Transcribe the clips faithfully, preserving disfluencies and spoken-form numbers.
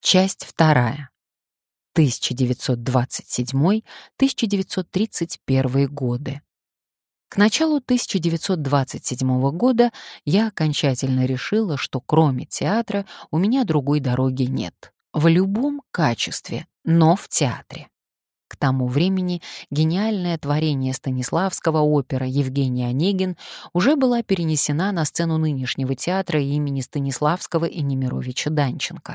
Часть вторая. тысяча девятьсот двадцать седьмой — тысяча девятьсот тридцать первый годы. К началу тысяча девятьсот двадцать седьмого года я окончательно решила, что кроме театра у меня другой дороги нет. В любом качестве, но в театре. К тому времени гениальное творение Станиславского опера «Евгений Онегин» уже была перенесена на сцену нынешнего театра имени Станиславского и Немировича Данченко.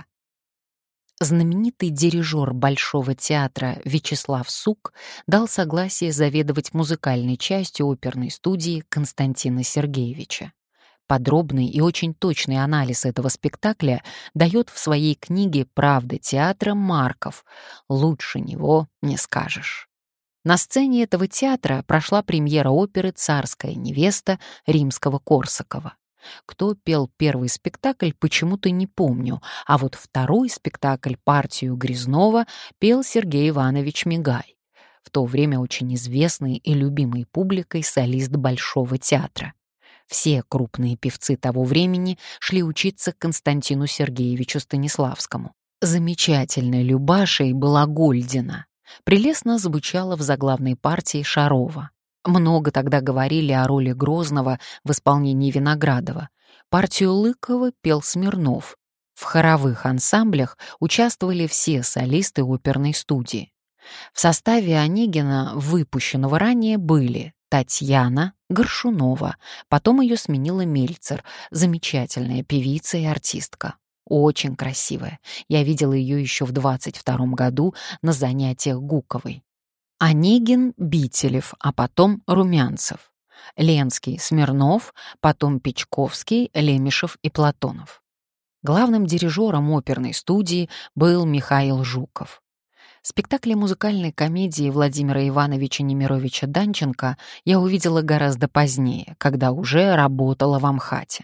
Знаменитый дирижер Большого театра Вячеслав Сук дал согласие заведовать музыкальной частью оперной студии Константина Сергеевича. Подробный и очень точный анализ этого спектакля дает в своей книге «Правда театра» Марков. Лучше него не скажешь. На сцене этого театра прошла премьера оперы «Царская невеста» Римского-Корсакова. Кто пел первый спектакль, почему-то не помню, а вот второй спектакль, партию Грязнова, пел Сергей Иванович Мигай, в то время очень известный и любимый публикой солист Большого театра. Все крупные певцы того времени шли учиться к Константину Сергеевичу Станиславскому. Замечательной Любашей была Гольдина. Прелестно звучала в заглавной партии Шарова. Много тогда говорили о роли Грозного в исполнении Виноградова. Партию Лыкова пел Смирнов. В хоровых ансамблях участвовали все солисты оперной студии. В составе Онегина, выпущенного ранее, были Татьяна Горшунова, потом ее сменила Мельцер, замечательная певица и артистка. Очень красивая. Я видела ее еще в двадцать втором году на занятиях Гуковой. Онегин — Бителев, а потом Румянцев. Ленский — Смирнов, потом Печковский, Лемешев и Платонов. Главным дирижером оперной студии был Михаил Жуков. Спектакли музыкальной комедии Владимира Ивановича Немировича Данченко я увидела гораздо позднее, когда уже работала в Амхате.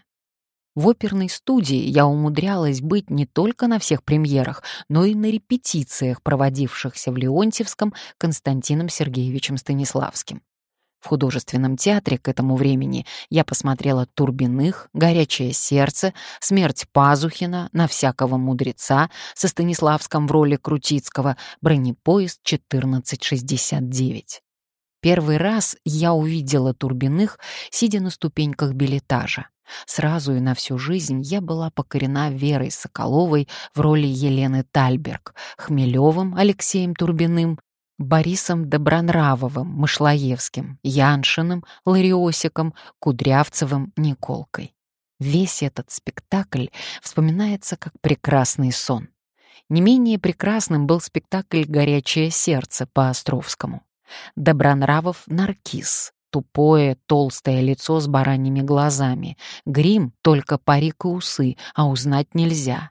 В оперной студии я умудрялась быть не только на всех премьерах, но и на репетициях, проводившихся в Леонтьевском Константином Сергеевичем Станиславским. В художественном театре к этому времени я посмотрела «Турбиных», «Горячее сердце», «Смерть Пазухина», «На всякого мудреца» со Станиславским в роли Крутицкого, «Бронепоезд четырнадцать шестьдесят девять». Первый раз я увидела Турбиных, сидя на ступеньках биллетажа. Сразу и на всю жизнь я была покорена Верой Соколовой в роли Елены Тальберг, Хмелевым Алексеем Турбиным, Борисом Добронравовым, Мышлоевским, Яншиным, Лариосиком, Кудрявцевым, Николкой. Весь этот спектакль вспоминается как прекрасный сон. Не менее прекрасным был спектакль «Горячее сердце» по Островскому. Добронравов — Наркиз. Тупое, толстое лицо с бараньими глазами. Грим — только парик и усы, а узнать нельзя.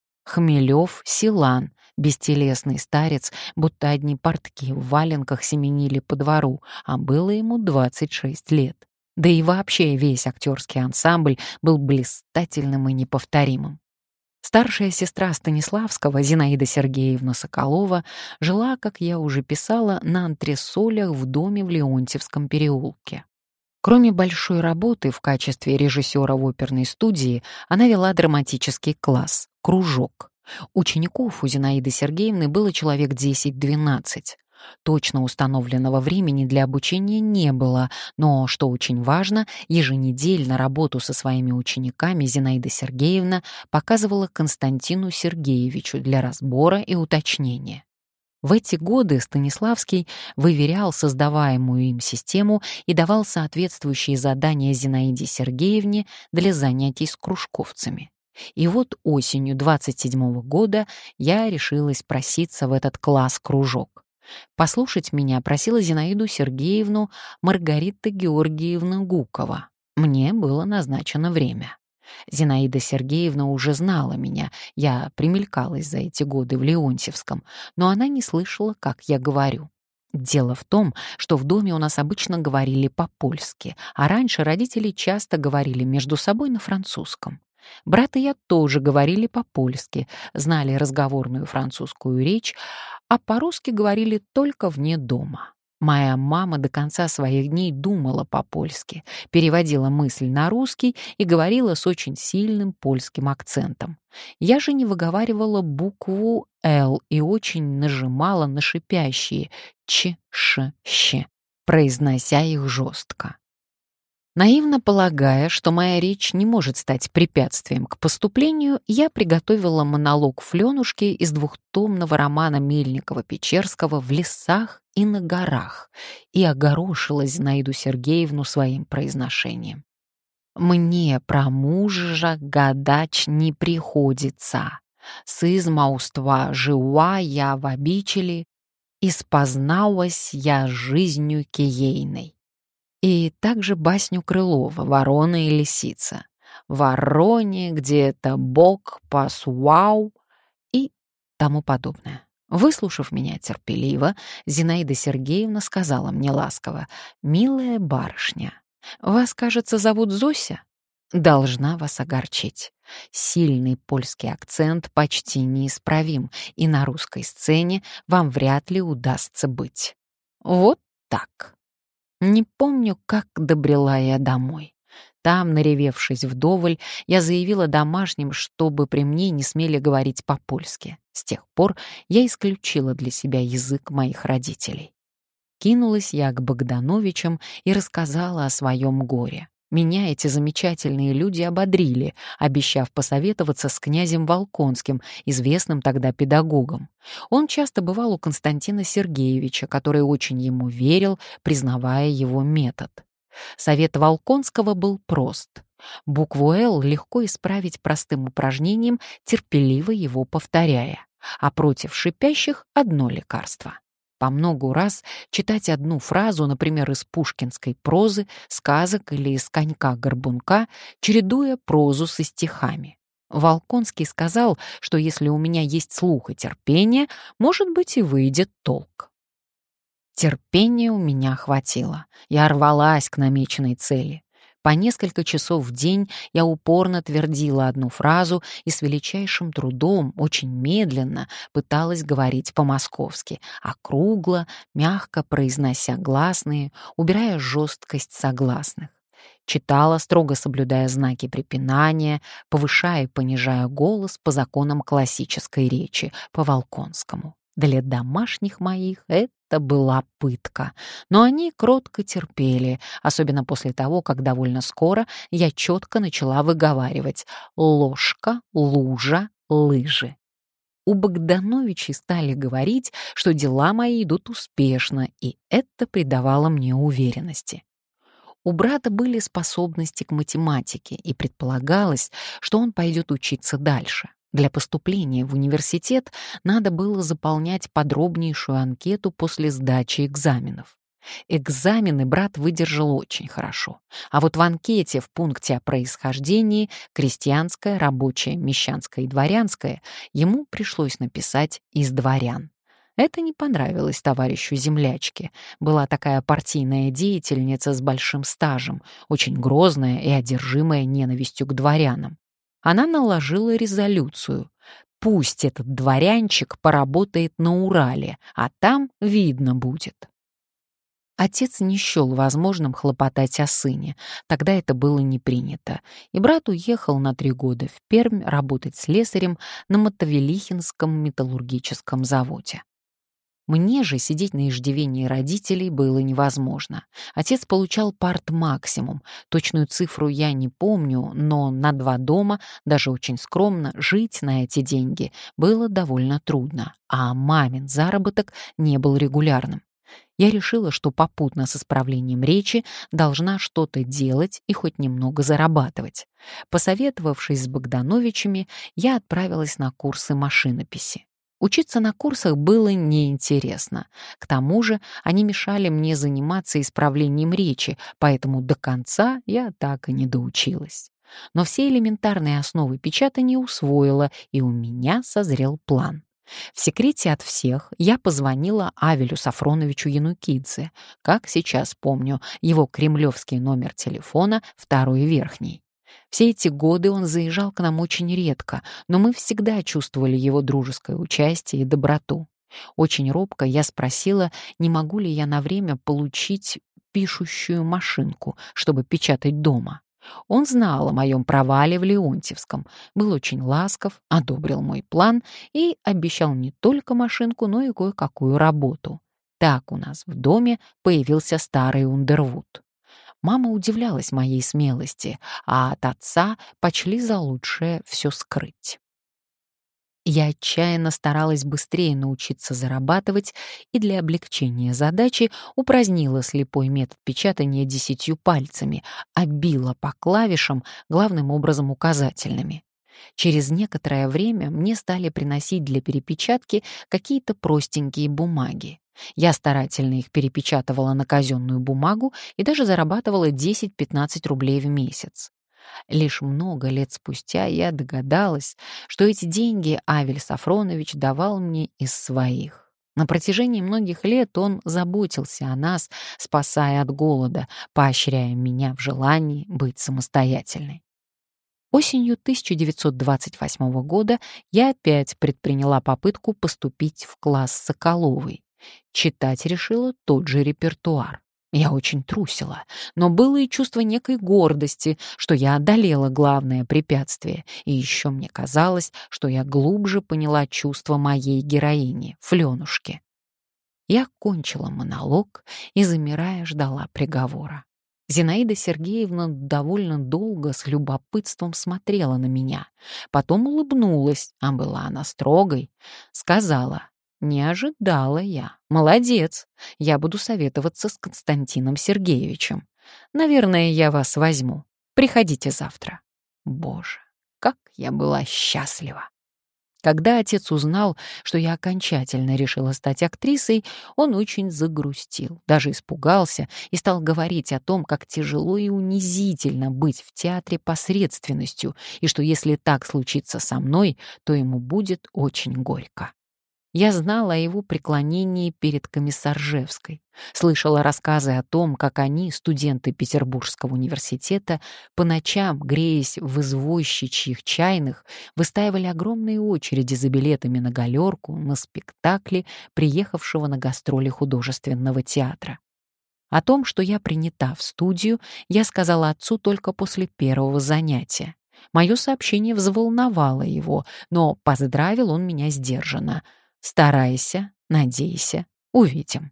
Хмелев — Силан, бестелесный старец, будто одни портки в валенках семенили по двору, а было ему двадцать шесть лет. Да и вообще весь актерский ансамбль был блистательным и неповторимым. Старшая сестра Станиславского, Зинаида Сергеевна Соколова, жила, как я уже писала, на антресолях в доме в Леонтьевском переулке. Кроме большой работы в качестве режиссера в оперной студии, она вела драматический класс «Кружок». Учеников у Зинаиды Сергеевны было человек десять-двенадцать. Точно установленного времени для обучения не было, но, что очень важно, еженедельно работу со своими учениками Зинаида Сергеевна показывала Константину Сергеевичу для разбора и уточнения. В эти годы Станиславский выверял создаваемую им систему и давал соответствующие задания Зинаиде Сергеевне для занятий с кружковцами. И вот осенью двадцать седьмого года я решилась проситься в этот класс-кружок. Послушать меня просила Зинаиду Сергеевну Маргарита Георгиевна Гукова. Мне было назначено время. Зинаида Сергеевна уже знала меня, я примелькалась за эти годы в Леонтьевском, но она не слышала, как я говорю. Дело в том, что в доме у нас обычно говорили по-польски, а раньше родители часто говорили между собой на французском. Брат и я тоже говорили по-польски, знали разговорную французскую речь, а по-русски говорили только вне дома. Моя мама до конца своих дней думала по-польски, переводила мысль на русский и говорила с очень сильным польским акцентом. Я же не выговаривала букву «Л» и очень нажимала на шипящие «ч», «ш», «щ», произнося их жестко. Наивно полагая, что моя речь не может стать препятствием к поступлению, я приготовила монолог Флёнушки из двухтомного романа Мельникова-Печерского «В лесах и на горах» и огорошила Зинаиду Сергеевну своим произношением. «Мне про мужа гадач не приходится. Сызмауства жила я в обители, и спозналась я жизнью киейной». И также басню Крылова «Ворона и лисица». «Вороне где-то бог посуау» и тому подобное. Выслушав меня терпеливо, Зинаида Сергеевна сказала мне ласково: «Милая барышня, вас, кажется, зовут Зося? Должна вас огорчить. Сильный польский акцент почти неисправим, и на русской сцене вам вряд ли удастся быть. Вот так». Не помню, как добрела я домой. Там, наревевшись вдоволь, я заявила домашним, чтобы при мне не смели говорить по-польски. С тех пор я исключила для себя язык моих родителей. Кинулась я к Богдановичам и рассказала о своем горе. Меня эти замечательные люди ободрили, обещав посоветоваться с князем Волконским, известным тогда педагогом. Он часто бывал у Константина Сергеевича, который очень ему верил, признавая его метод. Совет Волконского был прост. Букву «Л» легко исправить простым упражнением, терпеливо его повторяя, а против шипящих — одно лекарство. По многу раз читать одну фразу, например, из пушкинской прозы, сказок или из «Конька-горбунка», чередуя прозу со стихами. Волконский сказал, что если у меня есть слух и терпение, может быть, и выйдет толк. Терпения у меня хватило. Я рвалась к намеченной цели. По несколько часов в день я упорно твердила одну фразу и с величайшим трудом, очень медленно пыталась говорить по-московски, округло, мягко произнося гласные, убирая жесткость согласных. Читала, строго соблюдая знаки препинания, повышая и понижая голос по законам классической речи, по Волконскому. Для домашних моих это была пытка, но они кротко терпели, особенно после того, как довольно скоро я четко начала выговаривать «ложка», «лужа», «лыжи». У Богдановичей стали говорить, что дела мои идут успешно, и это придавало мне уверенности. У брата были способности к математике, и предполагалось, что он пойдет учиться дальше. Для поступления в университет надо было заполнять подробнейшую анкету после сдачи экзаменов. Экзамены брат выдержал очень хорошо, а вот в анкете в пункте о происхождении крестьянское, рабочее, мещанское и дворянское ему пришлось написать «из дворян». Это не понравилось товарищу землячке. Была такая партийная деятельница с большим стажем, очень грозная и одержимая ненавистью к дворянам. Она наложила резолюцию: пусть этот дворянчик поработает на Урале, а там видно будет. Отец не счел возможным хлопотать о сыне, тогда это было не принято, и брат уехал на три года в Пермь работать слесарем на Мотовилихинском металлургическом заводе. Мне же сидеть на иждивении родителей было невозможно. Отец получал парт-максимум. Точную цифру я не помню, но на два дома, даже очень скромно, жить на эти деньги было довольно трудно, а мамин заработок не был регулярным. Я решила, что попутно с исправлением речи должна что-то делать и хоть немного зарабатывать. Посоветовавшись с Богдановичами, я отправилась на курсы машинописи. Учиться на курсах было неинтересно. К тому же они мешали мне заниматься исправлением речи, поэтому до конца я так и не доучилась. Но все элементарные основы печатания усвоила, и у меня созрел план. В секрете от всех я позвонила Авелю Сафроновичу Янукидзе. Как сейчас помню, его кремлевский номер телефона второй верхний. Все эти годы он заезжал к нам очень редко, но мы всегда чувствовали его дружеское участие и доброту. Очень робко я спросила, не могу ли я на время получить пишущую машинку, чтобы печатать дома. Он знал о моем провале в Леонтьевском, был очень ласков, одобрил мой план и обещал не только машинку, но и кое-какую работу. Так у нас в доме появился старый Ундервуд. Мама удивлялась моей смелости, а от отца почли за лучшее все скрыть. Я отчаянно старалась быстрее научиться зарабатывать и для облегчения задачи упразднила слепой метод печатания десятью пальцами, а била по клавишам, главным образом указательными. Через некоторое время мне стали приносить для перепечатки какие-то простенькие бумаги. Я старательно их перепечатывала на казенную бумагу и даже зарабатывала десять-пятнадцать рублей в месяц. Лишь много лет спустя я догадалась, что эти деньги Авель Сафронович давал мне из своих. На протяжении многих лет он заботился о нас, спасая от голода, поощряя меня в желании быть самостоятельной. Осенью тысяча девятьсот двадцать восьмого года я опять предприняла попытку поступить в класс Соколовой. Читать решила тот же репертуар. Я очень трусила, но было и чувство некой гордости, что я одолела главное препятствие, и еще мне казалось, что я глубже поняла чувства моей героини, Фленушки. Я кончила монолог и, замирая, ждала приговора. Зинаида Сергеевна довольно долго с любопытством смотрела на меня, потом улыбнулась, а была она строгой, сказала: «Не ожидала я. Молодец. Я буду советоваться с Константином Сергеевичем. Наверное, я вас возьму. Приходите завтра». Боже, как я была счастлива! Когда отец узнал, что я окончательно решила стать актрисой, он очень загрустил, даже испугался и стал говорить о том, как тяжело и унизительно быть в театре посредственностью, и что если так случится со мной, то ему будет очень горько. Я знала о его преклонении перед Комиссаржевской, слышала рассказы о том, как они, студенты Петербургского университета, по ночам, греясь в извозчичьих чайных, выстаивали огромные очереди за билетами на галерку, на спектакли, приехавшего на гастроли художественного театра. О том, что я принята в студию, я сказала отцу только после первого занятия. Мое сообщение взволновало его, но поздравил он меня сдержанно. «Старайся, надейся, увидим».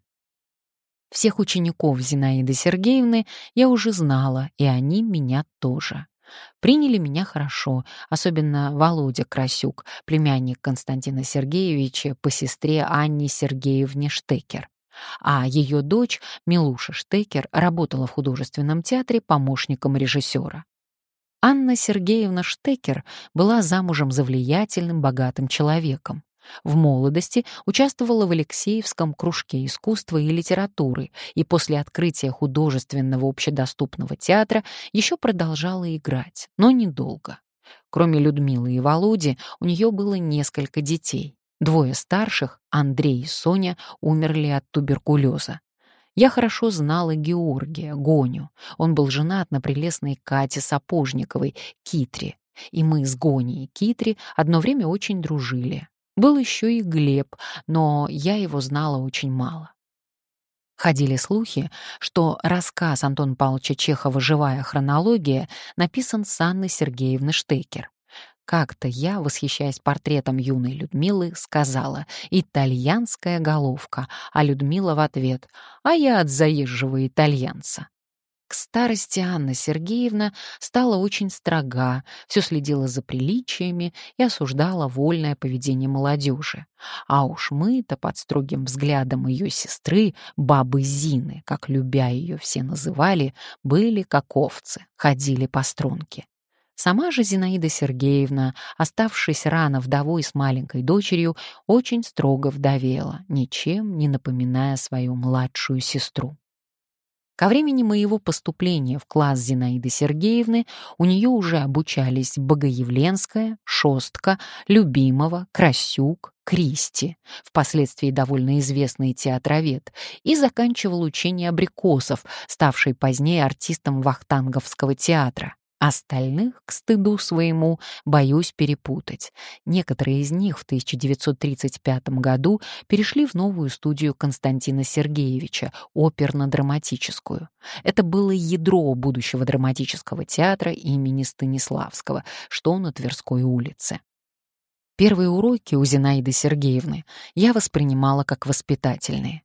Всех учеников Зинаиды Сергеевны я уже знала, и они меня тоже. Приняли меня хорошо, особенно Володя Красюк, племянник Константина Сергеевича по сестре Анне Сергеевне Штекер. А ее дочь, Милуша Штекер, работала в художественном театре помощником режиссера. Анна Сергеевна Штекер была замужем за влиятельным, богатым человеком. В молодости участвовала в Алексеевском кружке искусства и литературы и после открытия художественного общедоступного театра еще продолжала играть, но недолго. Кроме Людмилы и Володи, у нее было несколько детей. Двое старших, Андрей и Соня, умерли от туберкулеза. Я хорошо знала Георгия, Гоню. Он был женат на прелестной Кате Сапожниковой, Китре. И мы с Гоней и Китри одно время очень дружили. Был еще и Глеб, но я его знала очень мало. Ходили слухи, что рассказ Антона Павловича Чехова «Живая хронология» написан с Анной Сергеевной Штекер. Как-то я, восхищаясь портретом юной Людмилы, сказала: «Итальянская головка», а Людмила в ответ: «А я от заезжего итальянца». К старости Анна Сергеевна стала очень строга, все следила за приличиями и осуждала вольное поведение молодежи. А уж мы-то под строгим взглядом ее сестры, бабы Зины, как любя ее все называли, были как овцы, ходили по струнке. Сама же Зинаида Сергеевна, оставшись рано вдовой с маленькой дочерью, очень строго вдовела, ничем не напоминая свою младшую сестру. Ко времени моего поступления в класс Зинаиды Сергеевны у нее уже обучались Богоявленская, Шостка, Любимова, Красюк, Кристи, впоследствии довольно известный театровед, и заканчивал учение Абрикосов, ставший позднее артистом Вахтанговского театра. Остальных, к стыду своему, боюсь перепутать. Некоторые из них в тысяча девятьсот тридцать пятом году перешли в новую студию Константина Сергеевича, оперно-драматическую. Это было ядро будущего драматического театра имени Станиславского, что на Тверской улице. Первые уроки у Зинаиды Сергеевны я воспринимала как воспитательные.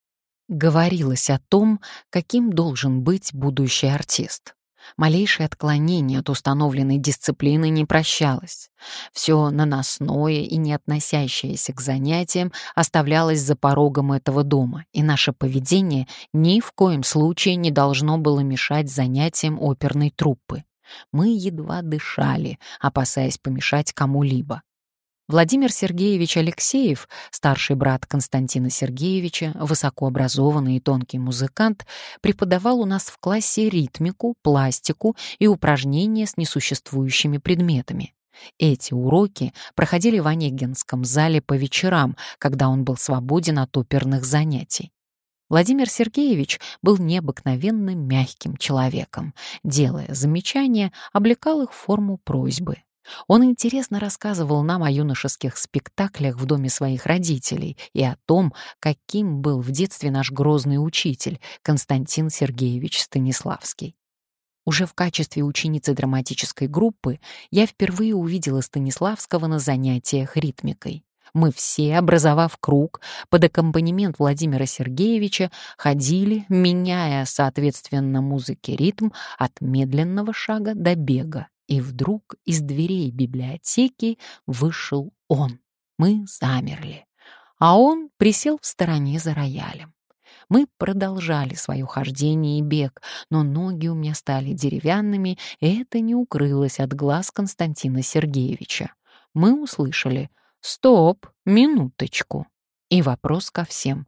Говорилось о том, каким должен быть будущий артист. Малейшее отклонение от установленной дисциплины не прощалось. Все наносное и не относящееся к занятиям оставлялось за порогом этого дома, и наше поведение ни в коем случае не должно было мешать занятиям оперной труппы. Мы едва дышали, опасаясь помешать кому-либо. Владимир Сергеевич Алексеев, старший брат Константина Сергеевича, высокообразованный и тонкий музыкант, преподавал у нас в классе ритмику, пластику и упражнения с несуществующими предметами. Эти уроки проходили в Онегинском зале по вечерам, когда он был свободен от оперных занятий. Владимир Сергеевич был необыкновенно мягким человеком. Делая замечания, облекал их в форму просьбы. Он интересно рассказывал нам о юношеских спектаклях в доме своих родителей и о том, каким был в детстве наш грозный учитель Константин Сергеевич Станиславский. Уже в качестве ученицы драматической группы я впервые увидела Станиславского на занятиях ритмикой. Мы все, образовав круг, под аккомпанемент Владимира Сергеевича, ходили, меняя, соответственно, музыке ритм от медленного шага до бега. И вдруг из дверей библиотеки вышел он. Мы замерли, а он присел в стороне за роялем. Мы продолжали свое хождение и бег, но ноги у меня стали деревянными, и это не укрылось от глаз Константина Сергеевича. Мы услышали «Стоп, минуточку!» и вопрос ко всем.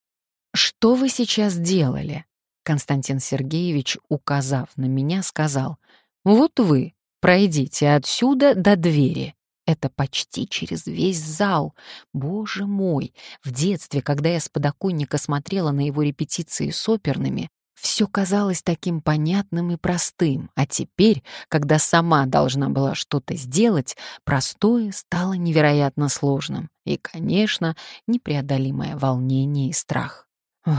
«Что вы сейчас делали?» Константин Сергеевич, указав на меня, сказал: «Вот вы пройдите отсюда до двери». Это почти через весь зал. Боже мой! В детстве, когда я с подоконника смотрела на его репетиции с оперными, все казалось таким понятным и простым, а теперь, когда сама должна была что-то сделать, простое стало невероятно сложным. И, конечно, непреодолимое волнение и страх.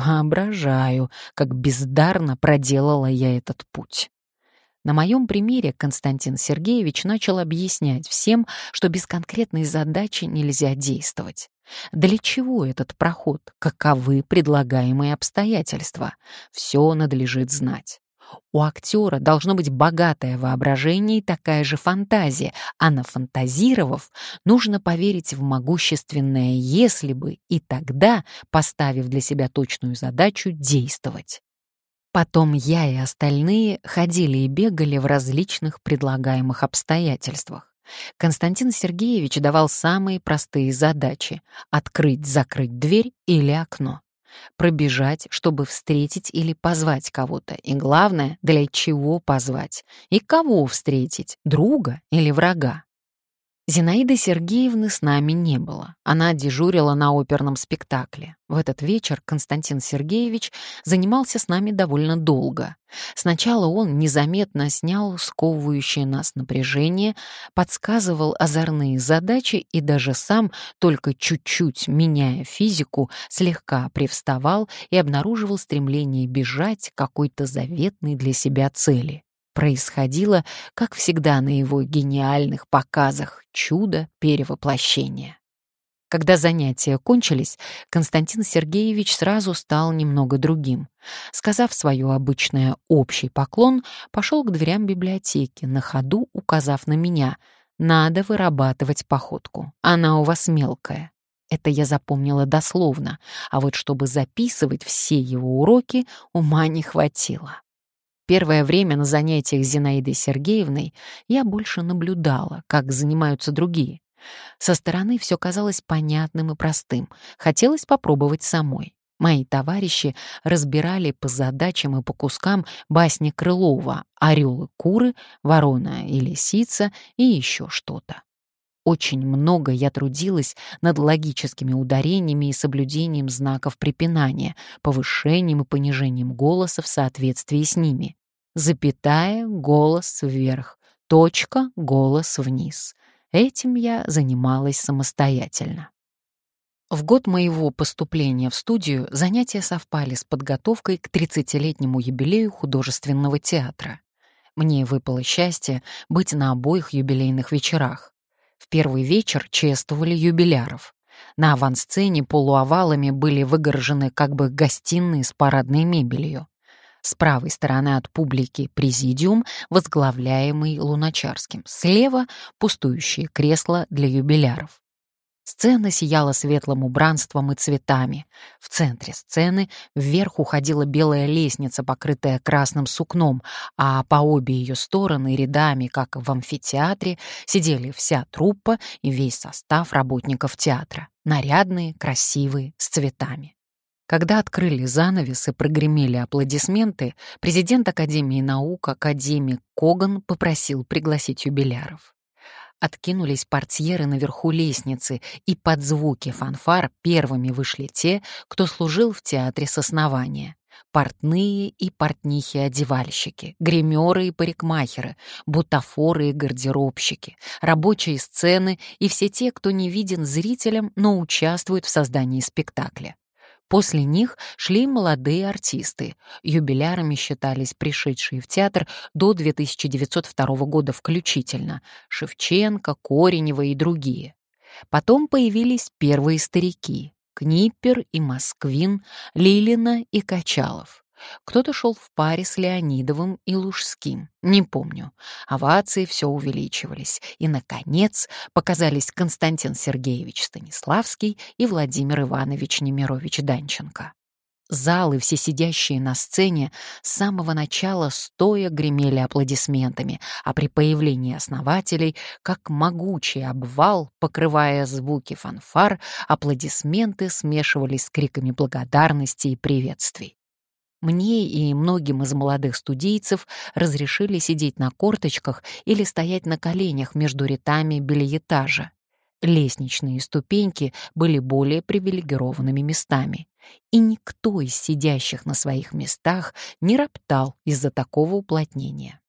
Воображаю, как бездарно проделала я этот путь. На моем примере Константин Сергеевич начал объяснять всем, что без конкретной задачи нельзя действовать. Для чего этот проход? Каковы предлагаемые обстоятельства? Все надлежит знать. У актера должно быть богатое воображение и такая же фантазия, а нафантазировав, нужно поверить в могущественное «если бы» и тогда, поставив для себя точную задачу, действовать. Потом я и остальные ходили и бегали в различных предлагаемых обстоятельствах. Константин Сергеевич давал самые простые задачи — открыть-закрыть дверь или окно, пробежать, чтобы встретить или позвать кого-то, и главное, для чего позвать, и кого встретить, друга или врага. Зинаиды Сергеевны с нами не было. Она дежурила на оперном спектакле. В этот вечер Константин Сергеевич занимался с нами довольно долго. Сначала он незаметно снял сковывающее нас напряжение, подсказывал озорные задачи и даже сам, только чуть-чуть меняя физику, слегка привставал и обнаруживал стремление бежать к какой-то заветной для себя цели. Происходило, как всегда на его гениальных показах, чудо перевоплощения. Когда занятия кончились, Константин Сергеевич сразу стал немного другим. Сказав свое обычное общий поклон, пошел к дверям библиотеки, на ходу указав на меня: «Надо вырабатывать походку, она у вас мелкая». Это я запомнила дословно, а вот чтобы записывать все его уроки, ума не хватило. Первое время на занятиях с Зинаидой Сергеевной я больше наблюдала, как занимаются другие. Со стороны все казалось понятным и простым. Хотелось попробовать самой. Мои товарищи разбирали по задачам и по кускам басни Крылова «Орел и куры», «Ворона и лисица» и еще что-то. Очень много я трудилась над логическими ударениями и соблюдением знаков препинания, повышением и понижением голоса в соответствии с ними. запятая, голос вверх, точка, голос вниз. Этим я занималась самостоятельно. В год моего поступления в студию занятия совпали с подготовкой к тридцатилетнему юбилею художественного театра. Мне выпало счастье быть на обоих юбилейных вечерах. В первый вечер чествовали юбиляров. На авансцене полуовалами были выгорожены как бы гостиные с парадной мебелью. С правой стороны от публики президиум, возглавляемый Луначарским. Слева — пустующие кресла для юбиляров. Сцена сияла светлым убранством и цветами. В центре сцены вверх уходила белая лестница, покрытая красным сукном, а по обе ее стороны рядами, как в амфитеатре, сидели вся труппа и весь состав работников театра. Нарядные, красивые, с цветами. Когда открыли занавес и прогремели аплодисменты, президент Академии наук, академик Коган, попросил пригласить юбиляров. Откинулись портьеры наверху лестницы, и под звуки фанфар первыми вышли те, кто служил в театре с основания. Портные и портнихи-одевальщики, гримеры и парикмахеры, бутафоры и гардеробщики, рабочие сцены и все те, кто не виден зрителям, но участвует в создании спектакля. После них шли молодые артисты. Юбилярами считались пришедшие в театр до две тысячи девятьсот второго года включительно — Шевченко, Коренева и другие. Потом появились первые старики — Книпер и Москвин, Лилина и Качалов. Кто-то шел в паре с Леонидовым и Лужским, не помню. Овации все увеличивались. И, наконец, показались Константин Сергеевич Станиславский и Владимир Иванович Немирович Данченко. Залы, все сидящие на сцене, с самого начала стоя гремели аплодисментами, а при появлении основателей, как могучий обвал, покрывая звуки фанфар, аплодисменты смешивались с криками благодарности и приветствий. Мне и многим из молодых студийцев разрешили сидеть на корточках или стоять на коленях между рядами бельетажа. Лестничные ступеньки были более привилегированными местами, и никто из сидящих на своих местах не роптал из-за такого уплотнения.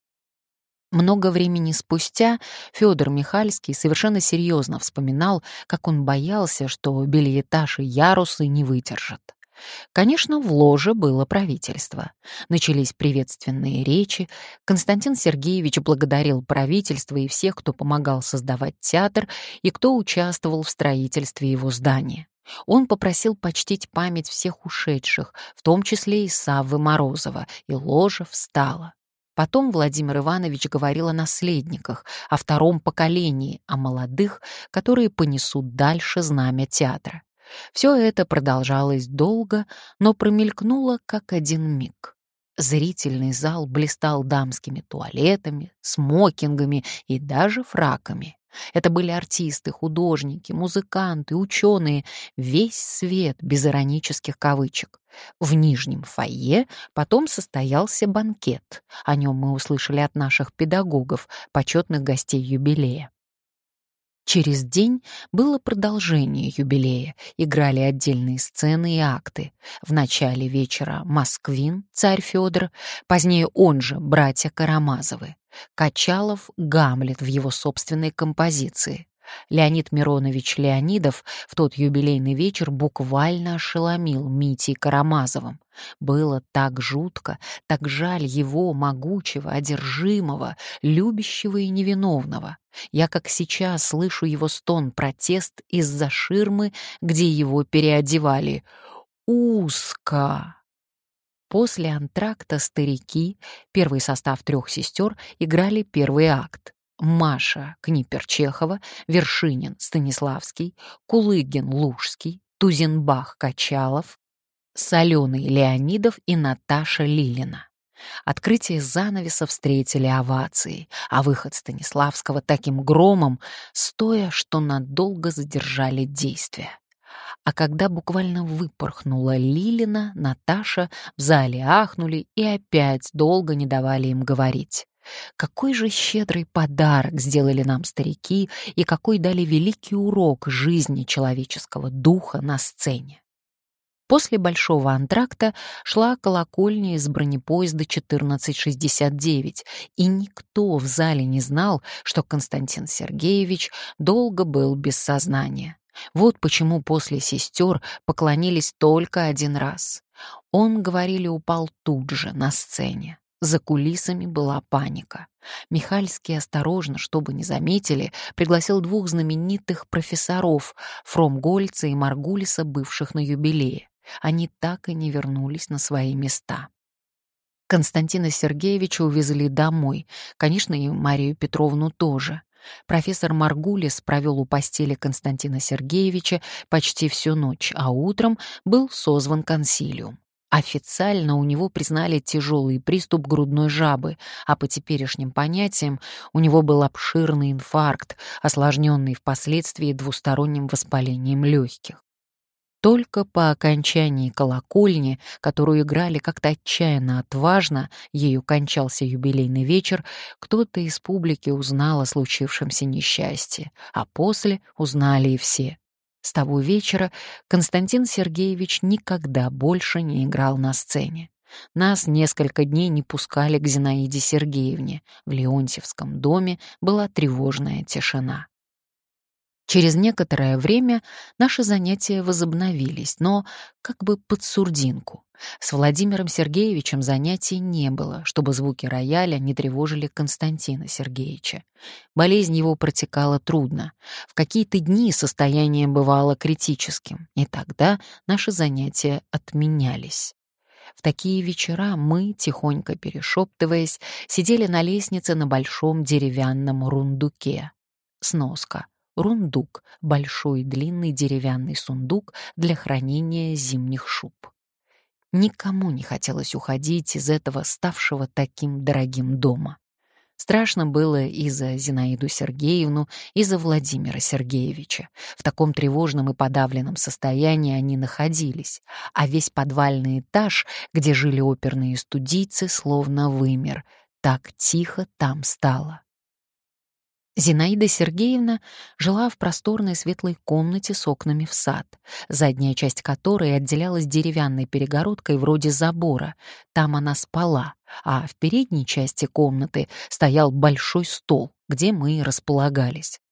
Много времени спустя Федор Михальский совершенно серьезно вспоминал, как он боялся, что бельетаж и ярусы не выдержат. Конечно, в ложе было правительство. Начались приветственные речи. Константин Сергеевич благодарил правительство и всех, кто помогал создавать театр и кто участвовал в строительстве его здания. Он попросил почтить память всех ушедших, в том числе и Саввы Морозова, и ложа встала. Потом Владимир Иванович говорил о наследниках, о втором поколении, о молодых, которые понесут дальше знамя театра. Все это продолжалось долго, но промелькнуло как один миг. Зрительный зал блистал дамскими туалетами, смокингами и даже фраками. Это были артисты, художники, музыканты, ученые, весь свет без иронических кавычек. В нижнем фойе потом состоялся банкет. О нем мы услышали от наших педагогов, почетных гостей юбилея. Через день было продолжение юбилея, играли отдельные сцены и акты. В начале вечера Москвин, царь Федор, позднее он же братья Карамазовы. Качалов — Гамлет в его собственной композиции. Леонид Миронович Леонидов в тот юбилейный вечер буквально ошеломил Митей Карамазовым. Было так жутко, так жаль его, могучего, одержимого, любящего и невиновного. Я как сейчас слышу его стон-протест из-за ширмы, где его переодевали. Узко! После антракта старики, первый состав трех сестер, играли первый акт. Маша Книпер-Чехова, Вершинин Станиславский, Кулыгин Лужский, Тузенбах Качалов, Соленый Леонидов и Наташа Лилина. Открытие занавеса встретили овацией, а выход Станиславского таким громом, стоя, что надолго задержали действие. А когда буквально выпорхнула Лилина, Наташа, в зале ахнули и опять долго не давали им говорить. Какой же щедрый подарок сделали нам старики и какой дали великий урок жизни человеческого духа на сцене. После большого антракта шла колокольня из бронепоезда четырнадцать шестьдесят девять, и никто в зале не знал, что Константин Сергеевич долго был без сознания. Вот почему после сестер поклонились только один раз. Он, говорили, упал тут же, на сцене. За кулисами была паника. Михальский осторожно, чтобы не заметили, пригласил двух знаменитых профессоров — Фромгольца и Маргулиса, бывших на юбилее. Они так и не вернулись на свои места. Константина Сергеевича увезли домой, конечно, и Марию Петровну тоже. Профессор Маргулис провел у постели Константина Сергеевича почти всю ночь, а утром был созван консилиум. Официально у него признали тяжелый приступ грудной жабы, а по теперешним понятиям у него был обширный инфаркт, осложненный впоследствии двусторонним воспалением легких. Только по окончании колокольни, которую играли как-то отчаянно отважно, ею кончался юбилейный вечер, кто-то из публики узнал о случившемся несчастье, а после узнали и все. С того вечера Константин Сергеевич никогда больше не играл на сцене. Нас несколько дней не пускали к Зинаиде Сергеевне. В Леонтьевском доме была тревожная тишина. Через некоторое время наши занятия возобновились, но как бы под сурдинку. С Владимиром Сергеевичем занятий не было, чтобы звуки рояля не тревожили Константина Сергеевича. Болезнь его протекала трудно. В какие-то дни состояние бывало критическим, и тогда наши занятия отменялись. В такие вечера мы, тихонько перешептываясь, сидели на лестнице на большом деревянном рундуке. Сноска. Рундук — большой длинный деревянный сундук для хранения зимних шуб. Никому не хотелось уходить из этого ставшего таким дорогим дома. Страшно было и за Зинаиду Сергеевну, и за Владимира Сергеевича. В таком тревожном и подавленном состоянии они находились, а весь подвальный этаж, где жили оперные студийцы, словно вымер. Так тихо там стало. Зинаида Сергеевна жила в просторной светлой комнате с окнами в сад, задняя часть которой отделялась деревянной перегородкой вроде забора. Там она спала, а в передней части комнаты стоял большой стол, где мы и располагались.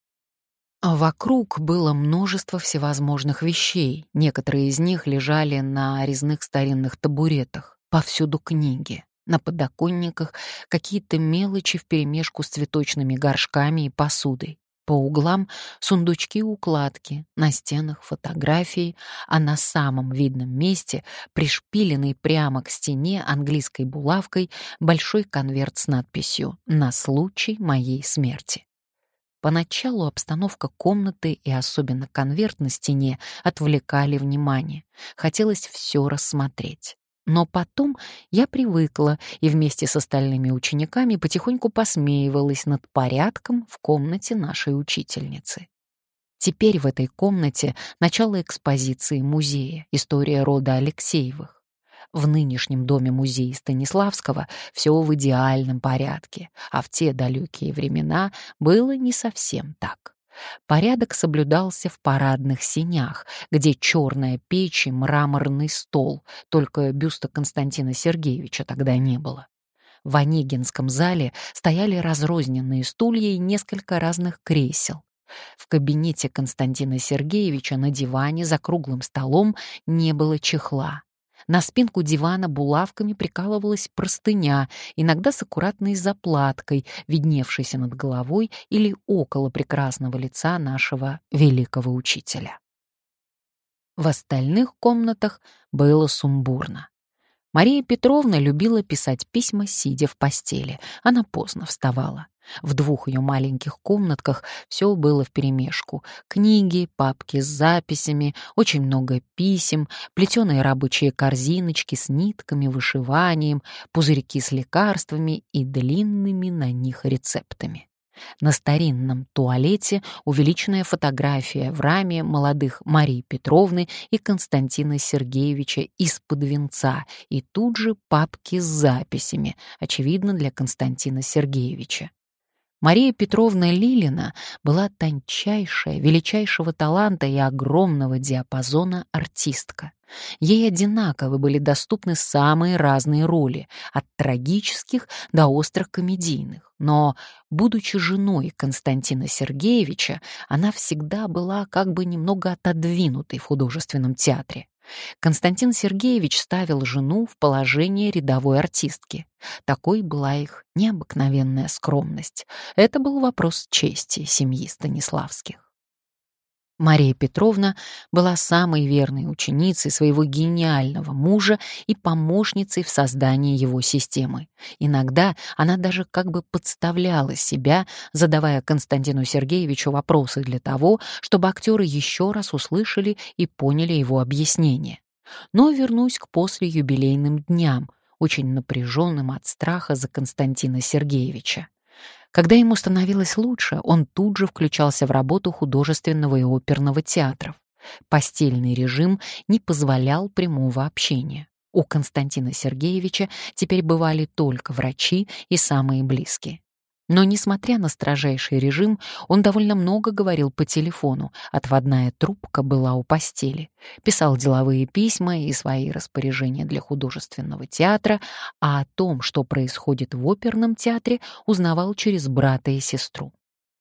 Вокруг было множество всевозможных вещей, некоторые из них лежали на резных старинных табуретах, повсюду книги. На подоконниках какие-то мелочи вперемешку с цветочными горшками и посудой. По углам сундучки-укладки, на стенах фотографии, а на самом видном месте, пришпиленный прямо к стене английской булавкой, большой конверт с надписью «На случай моей смерти». Поначалу обстановка комнаты и особенно конверт на стене отвлекали внимание. Хотелось все рассмотреть. Но потом я привыкла и вместе с остальными учениками потихоньку посмеивалась над порядком в комнате нашей учительницы. Теперь в этой комнате начало экспозиции музея «История рода Алексеевых». В нынешнем доме-музее Станиславского все в идеальном порядке, а в те далекие времена было не совсем так. Порядок соблюдался в парадных сенях, где черная печь и мраморный стол, только бюста Константина Сергеевича тогда не было. В Онегинском зале стояли разрозненные стулья и несколько разных кресел. В кабинете Константина Сергеевича на диване за круглым столом не было чехла. На спинку дивана булавками прикалывалась простыня, иногда с аккуратной заплаткой, видневшейся над головой или около прекрасного лица нашего великого учителя. В остальных комнатах было сумбурно. Мария Петровна любила писать письма, сидя в постели. Она поздно вставала. В двух ее маленьких комнатках все было вперемешку. Книги, папки с записями, очень много писем, плетеные рабочие корзиночки с нитками, вышиванием, пузырьки с лекарствами и длинными на них рецептами. На старинном туалете увеличенная фотография в раме молодых Марии Петровны и Константина Сергеевича из-под венца, и тут же папки с записями, очевидно, для Константина Сергеевича. Мария Петровна Лилина была тончайшая, величайшего таланта и огромного диапазона артистка. Ей одинаково были доступны самые разные роли, от трагических до острых комедийных. Но, будучи женой Константина Сергеевича, она всегда была как бы немного отодвинутой в художественном театре. Константин Сергеевич ставил жену в положение рядовой артистки. Такой была их необыкновенная скромность. Это был вопрос чести семьи Станиславских. Мария Петровна была самой верной ученицей своего гениального мужа и помощницей в создании его системы. Иногда она даже как бы подставляла себя, задавая Константину Сергеевичу вопросы для того, чтобы актеры еще раз услышали и поняли его объяснение. Но вернусь к послеюбилейным дням, очень напряженным от страха за Константина Сергеевича. Когда ему становилось лучше, он тут же включался в работу художественного и оперного театров. Постельный режим не позволял прямого общения. У Константина Сергеевича теперь бывали только врачи и самые близкие. Но, несмотря на строжайший режим, он довольно много говорил по телефону, отводная трубка была у постели, писал деловые письма и свои распоряжения для художественного театра, а о том, что происходит в оперном театре, узнавал через брата и сестру.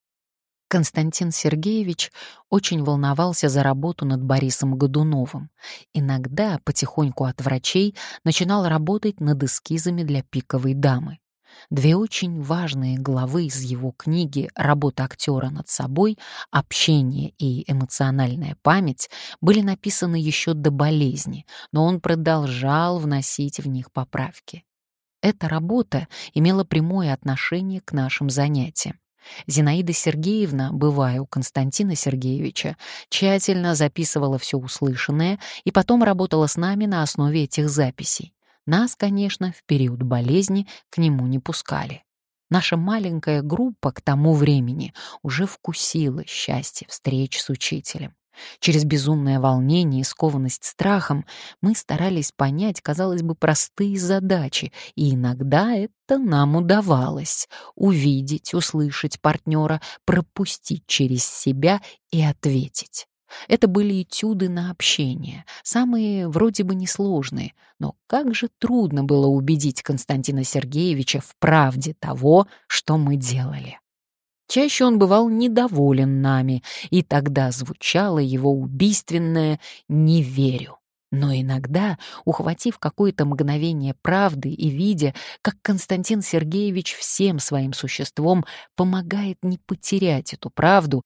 Константин Сергеевич очень волновался за работу над Борисом Годуновым. Иногда, потихоньку от врачей, начинал работать над эскизами для «Пиковой дамы». Две очень важные главы из его книги «Работа актера над собой. Общение и эмоциональная память» были написаны еще до болезни, но он продолжал вносить в них поправки. Эта работа имела прямое отношение к нашим занятиям. Зинаида Сергеевна, бывая у Константина Сергеевича, тщательно записывала все услышанное и потом работала с нами на основе этих записей. Нас, конечно, в период болезни к нему не пускали. Наша маленькая группа к тому времени уже вкусила счастье встреч с учителем. Через безумное волнение и скованность страхом мы старались понять, казалось бы, простые задачи, и иногда это нам удавалось — увидеть, услышать партнера, пропустить через себя и ответить. Это были этюды на общение, самые вроде бы несложные, но как же трудно было убедить Константина Сергеевича в правде того, что мы делали. Чаще он бывал недоволен нами, и тогда звучало его убийственное «не верю». Но иногда, ухватив какое-то мгновение правды и видя, как Константин Сергеевич всем своим существом помогает не потерять эту правду,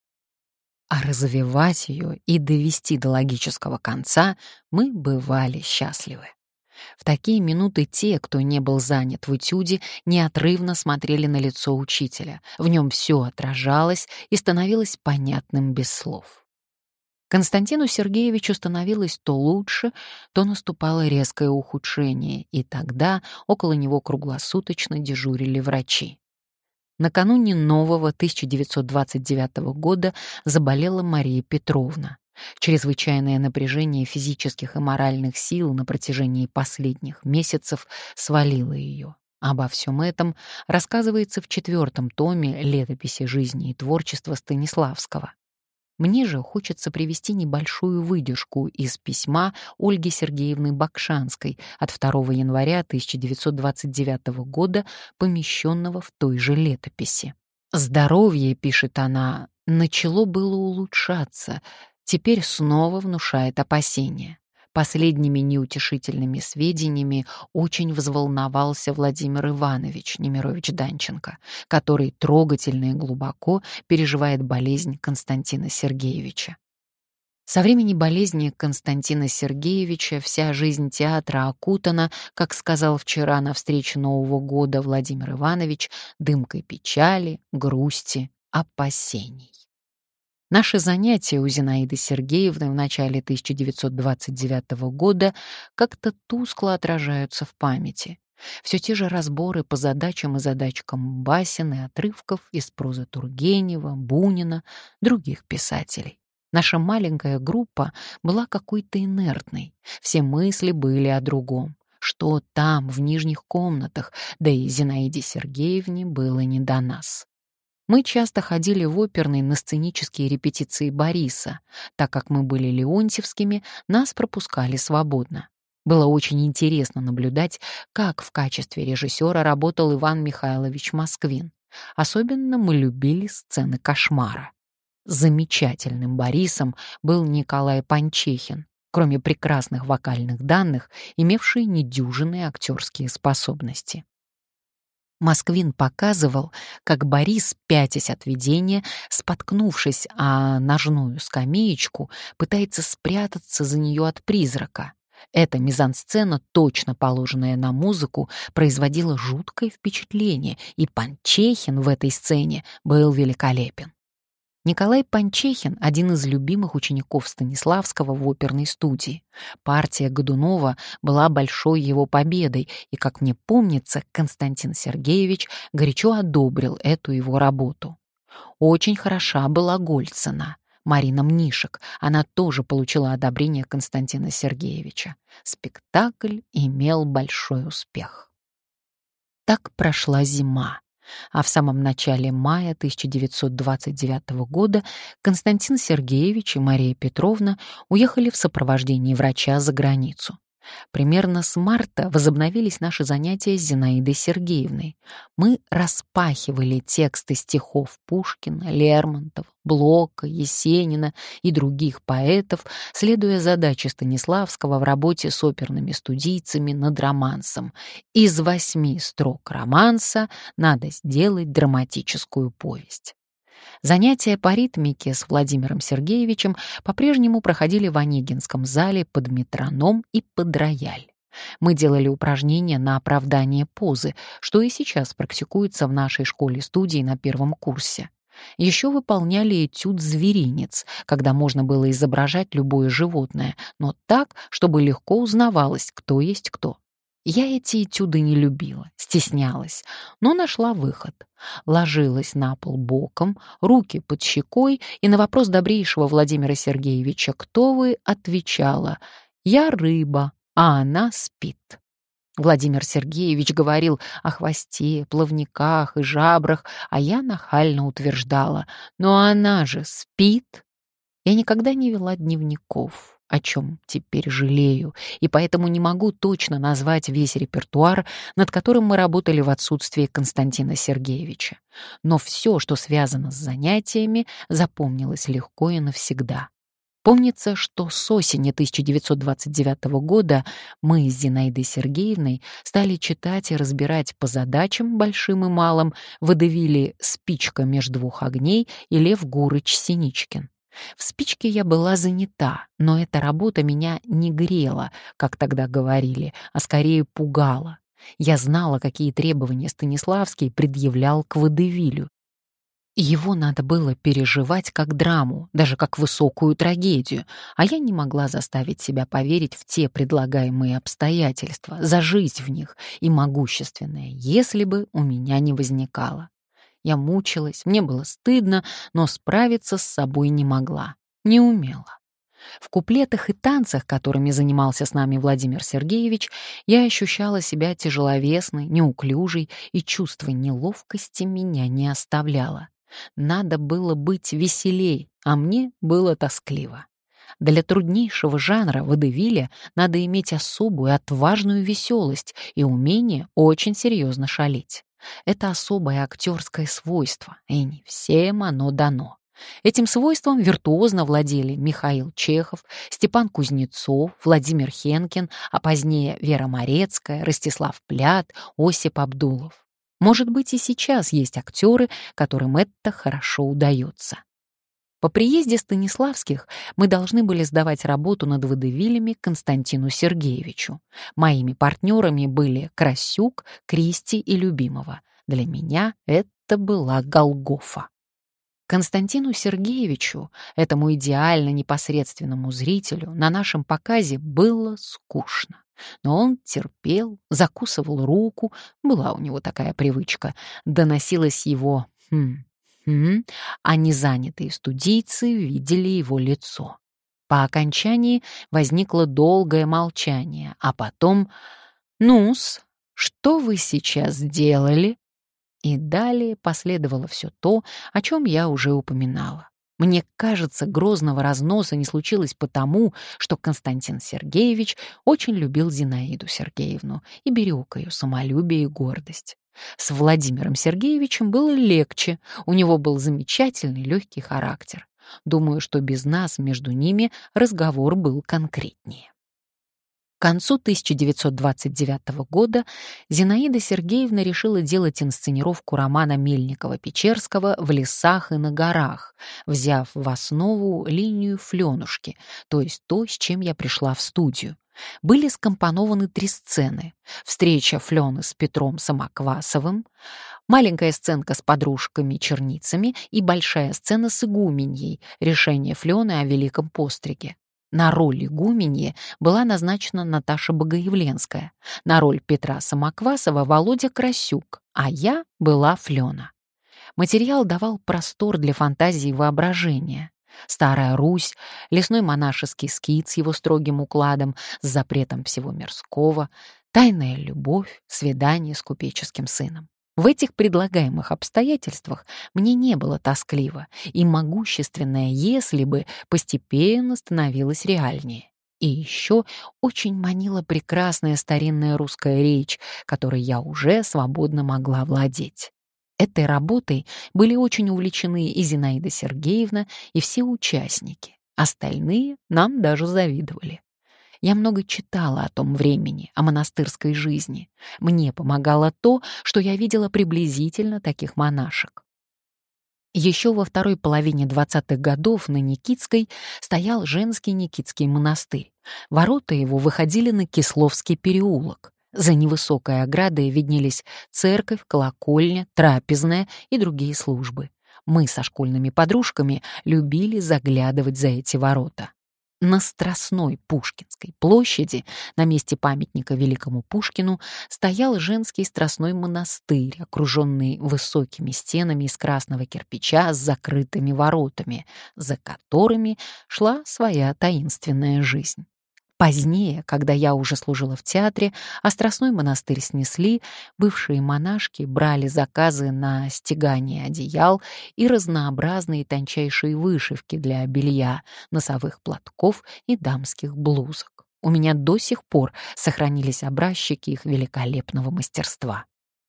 а развивать ее и довести до логического конца, мы бывали счастливы. В такие минуты те, кто не был занят в этюде, неотрывно смотрели на лицо учителя. В нем все отражалось и становилось понятным без слов. Константину Сергеевичу становилось то лучше, то наступало резкое ухудшение, и тогда около него круглосуточно дежурили врачи. Накануне нового тысяча девятьсот двадцать девятого года заболела Мария Петровна. Чрезвычайное напряжение физических и моральных сил на протяжении последних месяцев свалило ее. Обо всем этом рассказывается в четвертом томе «Летописи жизни и творчества» Станиславского. Мне же хочется привести небольшую выдержку из письма Ольги Сергеевны Бакшанской от второго января тысяча девятьсот двадцать девятого года, помещенного в той же летописи. «Здоровье, — пишет она, — начало было улучшаться, теперь снова внушает опасения. Последними неутешительными сведениями очень взволновался Владимир Иванович Немирович-Данченко, который трогательно и глубоко переживает болезнь Константина Сергеевича. Со времени болезни Константина Сергеевича вся жизнь театра окутана, как сказал вчера на встрече Нового года Владимир Иванович, дымкой печали, грусти, опасений. Наши занятия у Зинаиды Сергеевны в начале тысяча девятьсот двадцать девятого года как-то тускло отражаются в памяти. Все те же разборы по задачам и задачкам басен и отрывков из прозы Тургенева, Бунина, других писателей. Наша маленькая группа была какой-то инертной. Все мысли были о другом. Что там, в нижних комнатах, да и Зинаиде Сергеевне было не до нас. Мы часто ходили в оперный на сценические репетиции Бориса. Так как мы были леонтьевскими, нас пропускали свободно. Было очень интересно наблюдать, как в качестве режиссера работал Иван Михайлович Москвин. Особенно мы любили сцены кошмара. Замечательным Борисом был Николай Панчехин, кроме прекрасных вокальных данных, имевший недюжинные актерские способности. Москвин показывал, как Борис, пятясь от видения, споткнувшись о ножную скамеечку, пытается спрятаться за нее от призрака. Эта мизансцена, точно положенная на музыку, производила жуткое впечатление, и Панчехин в этой сцене был великолепен. Николай Панчехин — один из любимых учеников Станиславского в оперной студии. Партия Годунова была большой его победой, и, как мне помнится, Константин Сергеевич горячо одобрил эту его работу. Очень хороша была Гольцена, Марина Мнишек. Она тоже получила одобрение Константина Сергеевича. Спектакль имел большой успех. Так прошла зима. А в самом начале мая тысяча девятьсот двадцать девятого года Константин Сергеевич и Мария Петровна уехали в сопровождении врача за границу. Примерно с марта возобновились наши занятия с Зинаидой Сергеевной. Мы распахивали тексты стихов Пушкина, Лермонтова, Блока, Есенина и других поэтов, следуя задаче Станиславского в работе с оперными студийцами над романсом. Из восьми строк романса надо сделать драматическую повесть. Занятия по ритмике с Владимиром Сергеевичем по-прежнему проходили в Онегинском зале под метроном и под рояль. Мы делали упражнения на оправдание позы, что и сейчас практикуется в нашей школе-студии на первом курсе. Еще выполняли этюд «Зверинец», когда можно было изображать любое животное, но так, чтобы легко узнавалось, кто есть кто. Я эти этюды не любила, стеснялась, но нашла выход. Ложилась на пол боком, руки под щекой, и на вопрос добрейшего Владимира Сергеевича «Кто вы?» отвечала: «Я рыба, а она спит». Владимир Сергеевич говорил о хвосте, плавниках и жабрах, а я нахально утверждала: «Но она же спит». Я никогда не вела дневников, о чем теперь жалею, и поэтому не могу точно назвать весь репертуар, над которым мы работали в отсутствие Константина Сергеевича. Но все, что связано с занятиями, запомнилось легко и навсегда. Помнится, что с осени тысяча девятьсот двадцать девятого года мы с Зинаидой Сергеевной стали читать и разбирать по задачам, большим и малым, водевили «Спичка меж двух огней» и Лев Гурыч Синичкин. В «Спичке» я была занята, но эта работа меня не грела, как тогда говорили, а скорее пугала. Я знала, какие требования Станиславский предъявлял к водевилю. Его надо было переживать как драму, даже как высокую трагедию, а я не могла заставить себя поверить в те предлагаемые обстоятельства, зажить в них, и могущественное «если бы» у меня не возникало. Я мучилась, мне было стыдно, но справиться с собой не могла, не умела. В куплетах и танцах, которыми занимался с нами Владимир Сергеевич, я ощущала себя тяжеловесной, неуклюжей, и чувство неловкости меня не оставляло. Надо было быть веселей, а мне было тоскливо. Для труднейшего жанра водевиля надо иметь особую отважную веселость и умение очень серьезно шалить. Это особое актерское свойство, и не всем оно дано. Этим свойством виртуозно владели Михаил Чехов, Степан Кузнецов, Владимир Хенкин, а позднее Вера Морецкая, Ростислав Плят, Осип Абдулов. Может быть, и сейчас есть актеры, которым это хорошо удается. По приезде Станиславских мы должны были сдавать работу над водевилями Константину Сергеевичу. Моими партнерами были Красюк, Кристи и Любимова. Для меня это была Голгофа. Константину Сергеевичу, этому идеально непосредственному зрителю, на нашем показе было скучно. Но он терпел, закусывал руку, была у него такая привычка, доносилось его «хм». Хм, а незанятые студийцы видели его лицо. По окончании возникло долгое молчание, а потом «Ну-с, что вы сейчас сделали?» И далее последовало все то, о чем я уже упоминала. Мне кажется, грозного разноса не случилось потому, что Константин Сергеевич очень любил Зинаиду Сергеевну и берег ее самолюбие и гордость. С Владимиром Сергеевичем было легче, у него был замечательный легкий характер. Думаю, что без нас между ними разговор был конкретнее. К концу тысяча девятьсот двадцать девятого года Зинаида Сергеевна решила делать инсценировку романа Мельникова-Печерского «В лесах и на горах», взяв в основу линию Флёнушки, то есть то, с чем я пришла в студию. Были скомпонованы три сцены: встреча Флёны с Петром Самоквасовым, маленькая сценка с подружками-черницами и большая сцена с игуменьей, решение Флёны о Великом постриге. На роль игуменьи была назначена Наташа Богоявленская, на роль Петра Самоквасова — Володя Красюк, а я была Флёна. Материал давал простор для фантазии и воображения. Старая Русь, лесной монашеский скит с его строгим укладом, с запретом всего мирского, тайная любовь, свидание с купеческим сыном. В этих предлагаемых обстоятельствах мне не было тоскливо, и могущественное «если бы» постепенно становилось реальнее. И еще очень манила прекрасная старинная русская речь, которой я уже свободно могла владеть. Этой работой были очень увлечены и Зинаида Сергеевна, и все участники. Остальные нам даже завидовали. Я много читала о том времени, о монастырской жизни. Мне помогало то, что я видела приблизительно таких монашек. Еще во второй половине двадцатых годов на Никитской стоял женский Никитский монастырь. Ворота его выходили на Кисловский переулок. За невысокой оградой виднелись церковь, колокольня, трапезная и другие службы. Мы со школьными подружками любили заглядывать за эти ворота. На Страстной Пушкинской площади, на месте памятника великому Пушкину, стоял женский Страстной монастырь, окруженный высокими стенами из красного кирпича с закрытыми воротами, за которыми шла своя таинственная жизнь. Позднее, когда я уже служила в театре, а Страстной монастырь снесли, бывшие монашки брали заказы на стягание одеял и разнообразные тончайшие вышивки для белья, носовых платков и дамских блузок. У меня до сих пор сохранились образчики их великолепного мастерства.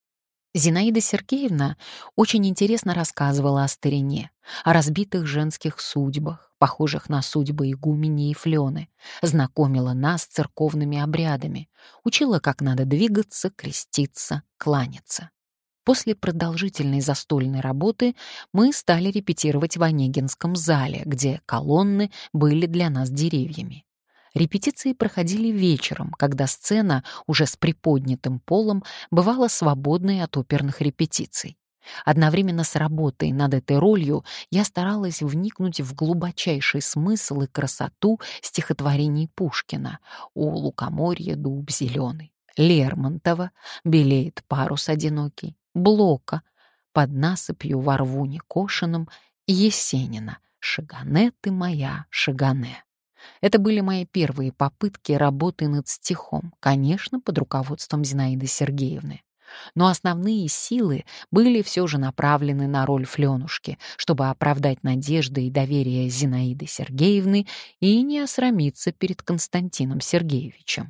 Зинаида Сергеевна очень интересно рассказывала о старине, о разбитых женских судьбах, похожих на судьбы игумени и Флёны, знакомила нас с церковными обрядами, учила, как надо двигаться, креститься, кланяться. После продолжительной застольной работы мы стали репетировать в Онегинском зале, где колонны были для нас деревьями. Репетиции проходили вечером, когда сцена, уже с приподнятым полом, бывала свободной от оперных репетиций. Одновременно с работой над этой ролью я старалась вникнуть в глубочайший смысл и красоту стихотворений Пушкина: «О лукоморье дуб зеленый», Лермонтова «Белеет парус одинокий», Блока «Под насыпью во рву некошенном», Есенина «Шагане ты моя, шагане». Это были мои первые попытки работы над стихом, конечно, под руководством Зинаиды Сергеевны. Но основные силы были все же направлены на роль Флёнушки, чтобы оправдать надежды и доверие Зинаиды Сергеевны и не осрамиться перед Константином Сергеевичем.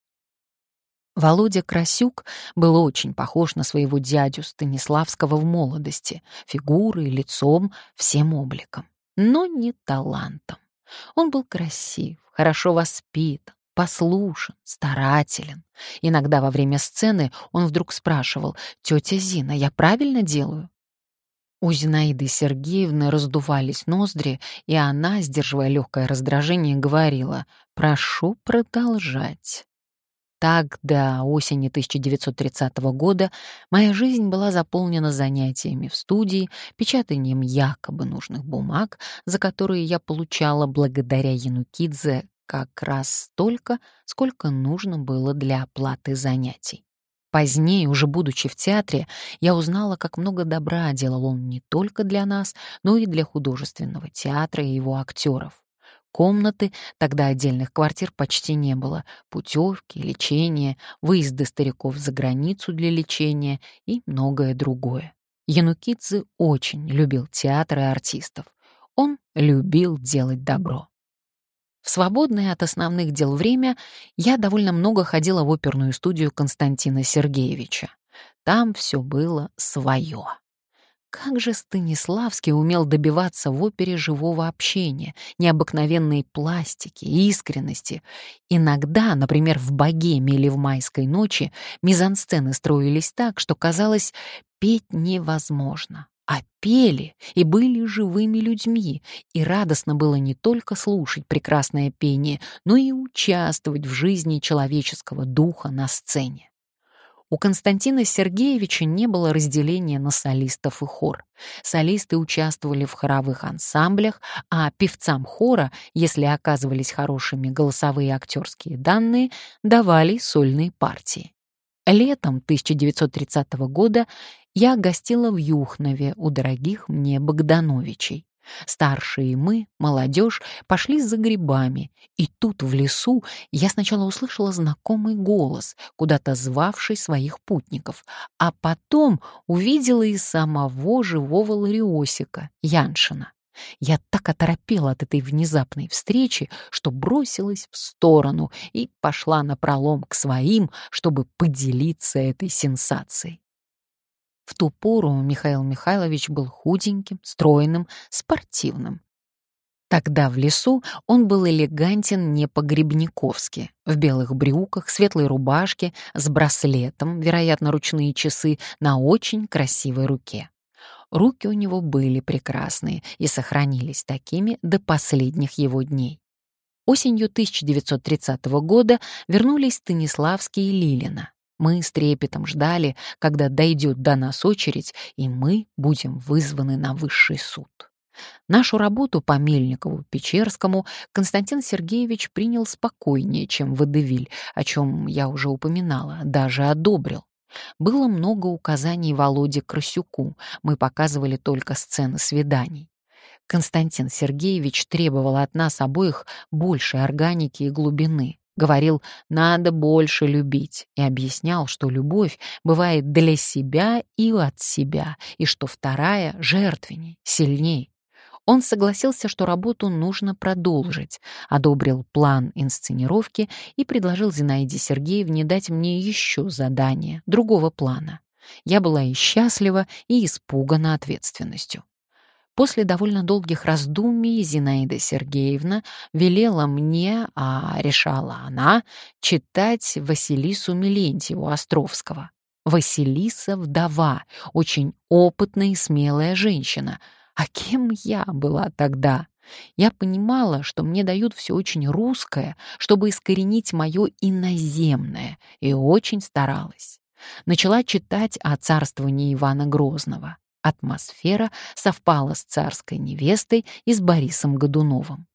Володя Красюк был очень похож на своего дядю Станиславского в молодости, фигурой, лицом, всем обликом, но не талантом. Он был красив, хорошо воспитан, послушен, старателен. Иногда во время сцены он вдруг спрашивал: «Тетя Зина, я правильно делаю?» У Зинаиды Сергеевны раздувались ноздри, и она, сдерживая легкое раздражение, говорила: «Прошу продолжать». Так, до осени тысяча девятьсот тридцатого года моя жизнь была заполнена занятиями в студии, печатанием якобы нужных бумаг, за которые я получала благодаря Янукидзе как раз столько, сколько нужно было для оплаты занятий. Позднее, уже будучи в театре, я узнала, как много добра делал он не только для нас, но и для художественного театра и его актеров. комнаты, тогда отдельных квартир почти не было, путевки, лечение, выезды стариков за границу для лечения и многое другое. Янукидзе очень любил театр и артистов. Он любил делать добро. В свободное от основных дел время я довольно много ходила в оперную студию Константина Сергеевича. Там все было свое. Как же Станиславский умел добиваться в опере живого общения, необыкновенной пластики, искренности. Иногда, например, в «Богеме» или в «Майской ночи» мизансцены строились так, что казалось, петь невозможно. А пели и были живыми людьми, и радостно было не только слушать прекрасное пение, но и участвовать в жизни человеческого духа на сцене. У Константина Сергеевича не было разделения на солистов и хор. Солисты участвовали в хоровых ансамблях, а певцам хора, если оказывались хорошими голосовые и актерские данные, давали сольные партии. Летом тысяча девятьсот тридцатого года я гостила в Юхнове у дорогих мне Богдановичей. Старшие мы, молодежь, пошли за грибами, и тут в лесу я сначала услышала знакомый голос, куда-то звавший своих путников, а потом увидела и самого живого Лариосика, Яншина. Я так оторопела от этой внезапной встречи, что бросилась в сторону и пошла напролом к своим, чтобы поделиться этой сенсацией. В ту пору Михаил Михайлович был худеньким, стройным, спортивным. Тогда в лесу он был элегантен не по-грибниковски, в белых брюках, светлой рубашке, с браслетом, вероятно, ручные часы, на очень красивой руке. Руки у него были прекрасные и сохранились такими до последних его дней. Осенью тысяча девятьсот тридцатого года вернулись Станиславский и Лилина. Мы с трепетом ждали, когда дойдет до нас очередь, и мы будем вызваны на высший суд. Нашу работу по Мельникову-Печерскому Константин Сергеевич принял спокойнее, чем водевиль, о чем я уже упоминала, даже одобрил. Было много указаний Володе Красюку, мы показывали только сцены свиданий. Константин Сергеевич требовал от нас обоих большей органики и глубины. Говорил, надо больше любить, и объяснял, что любовь бывает для себя и от себя, и что вторая жертвенней, сильней. Он согласился, что работу нужно продолжить, одобрил план инсценировки и предложил Зинаиде Сергеевне дать мне еще задание другого плана. Я была и счастлива, и испугана ответственностью. После довольно долгих раздумий Зинаида Сергеевна велела мне, а решала она, читать Василису Мелентьеву Островского. Василиса — вдова, очень опытная и смелая женщина. А кем я была тогда? Я понимала, что мне дают все очень русское, чтобы искоренить мое иноземное, и очень старалась. Начала читать о царствовании Ивана Грозного. Атмосфера совпала с царской невестой и с Борисом Годуновым.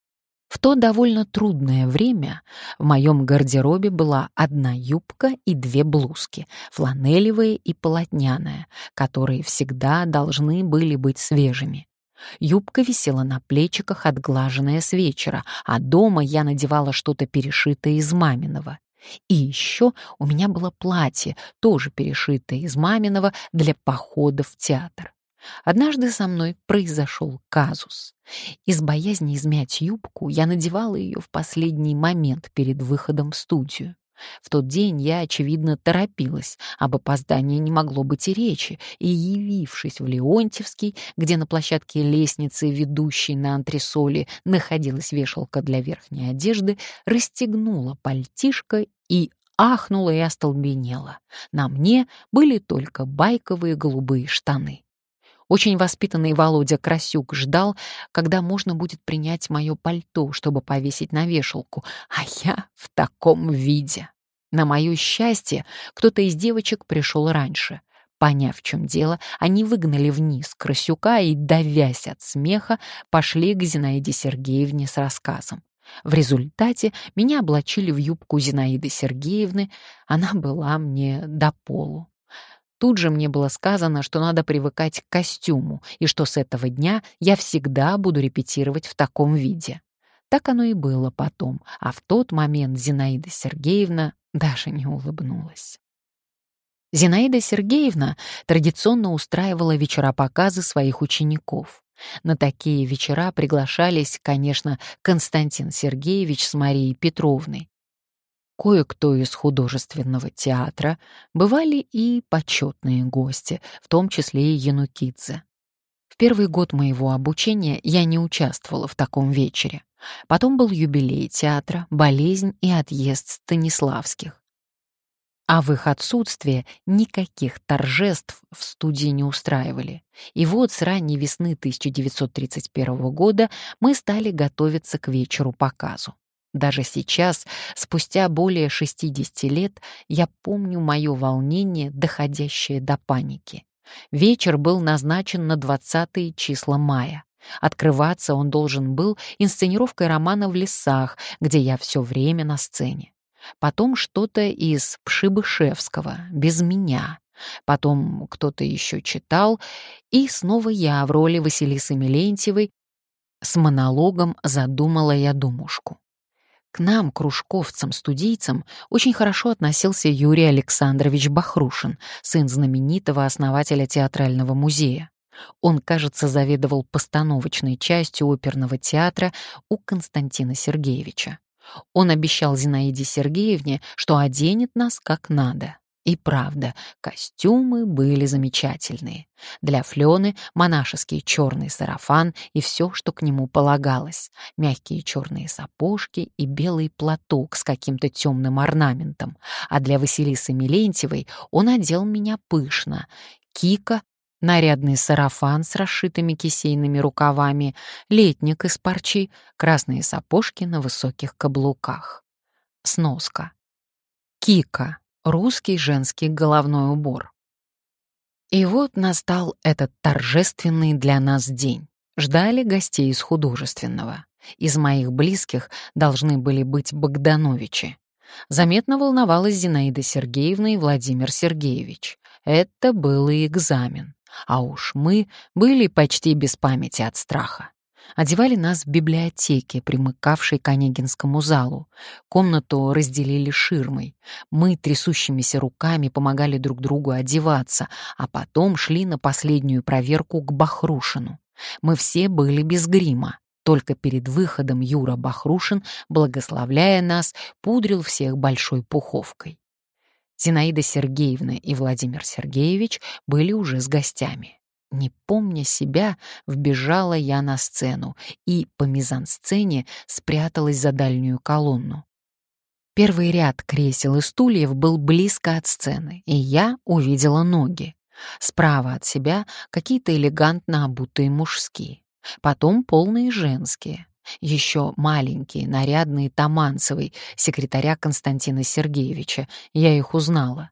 В то довольно трудное время в моем гардеробе была одна юбка и две блузки, фланелевая и полотняная, которые всегда должны были быть свежими. Юбка висела на плечиках, отглаженная с вечера, а дома я надевала что-то перешитое из маминого. И еще у меня было платье, тоже перешитое из маминого, для похода в театр. Однажды со мной произошел казус. Из боязни измять юбку я надевала ее в последний момент перед выходом в студию. В тот день я, очевидно, торопилась, об опоздании не могло быть и речи, и, явившись в Леонтьевский, где на площадке лестницы, ведущей на антресоли, находилась вешалка для верхней одежды, расстегнула пальтишко и ахнула и остолбенела. На мне были только байковые голубые штаны. Очень воспитанный Володя Красюк ждал, когда можно будет принять мое пальто, чтобы повесить на вешалку, а я в таком виде. На мое счастье, кто-то из девочек пришел раньше. Поняв, в чем дело, они выгнали вниз Красюка и, давясь от смеха, пошли к Зинаиде Сергеевне с рассказом. В результате меня облачили в юбку Зинаиды Сергеевны, она была мне до полу. Тут же мне было сказано, что надо привыкать к костюму, и что с этого дня я всегда буду репетировать в таком виде. Так оно и было потом, а в тот момент Зинаида Сергеевна даже не улыбнулась. Зинаида Сергеевна традиционно устраивала вечера-показы своих учеников. На такие вечера приглашались, конечно, Константин Сергеевич с Марией Петровной. Кое-кто из художественного театра, бывали и почетные гости, в том числе и Янукидзе. В первый год моего обучения я не участвовала в таком вечере. Потом был юбилей театра, болезнь и отъезд Станиславских. А в их отсутствие никаких торжеств в студии не устраивали. И вот с ранней весны тысяча девятьсот тридцать первого года мы стали готовиться к вечеру-показу. Даже сейчас, спустя более шестидесяти лет, я помню мое волнение, доходящее до паники. Вечер был назначен на двадцатые числа мая. Открываться он должен был инсценировкой романа «В лесах», где я все время на сцене. Потом что-то из Пшибышевского, без меня. Потом кто-то еще читал, и снова я в роли Василисы Мелентьевой с монологом «Задумала я думушку». К нам, кружковцам-студийцам, очень хорошо относился Юрий Александрович Бахрушин, сын знаменитого основателя театрального музея. Он, кажется, заведовал постановочной частью оперного театра у Константина Сергеевича. Он обещал Зинаиде Сергеевне, что оденет нас как надо. И правда, костюмы были замечательные. Для Флёны монашеский черный сарафан и все, что к нему полагалось. Мягкие черные сапожки и белый платок с каким-то темным орнаментом. А для Василисы Мелентьевой он одел меня пышно. Кика, нарядный сарафан с расшитыми кисейными рукавами, летник из парчи, красные сапожки на высоких каблуках. Сноска. Кика. Русский женский головной убор. И вот настал этот торжественный для нас день. Ждали гостей из художественного. Из моих близких должны были быть Богдановичи. Заметно волновалась Зинаида Сергеевна и Владимир Сергеевич. Это был и экзамен. А уж мы были почти без памяти от страха. Одевали нас в библиотеке, примыкавшей к Онегинскому залу. Комнату разделили ширмой. Мы трясущимися руками помогали друг другу одеваться, а потом шли на последнюю проверку к Бахрушину. Мы все были без грима. Только перед выходом Юра Бахрушин, благословляя нас, пудрил всех большой пуховкой. Зинаида Сергеевна и Владимир Сергеевич были уже с гостями. Не помня себя, вбежала я на сцену и по мизансцене спряталась за дальнюю колонну. Первый ряд кресел и стульев был близко от сцены, и я увидела ноги. Справа от себя какие-то элегантно обутые мужские, потом полные женские, еще маленькие, нарядные Таманцевой, секретаря Константина Сергеевича. Я их узнала.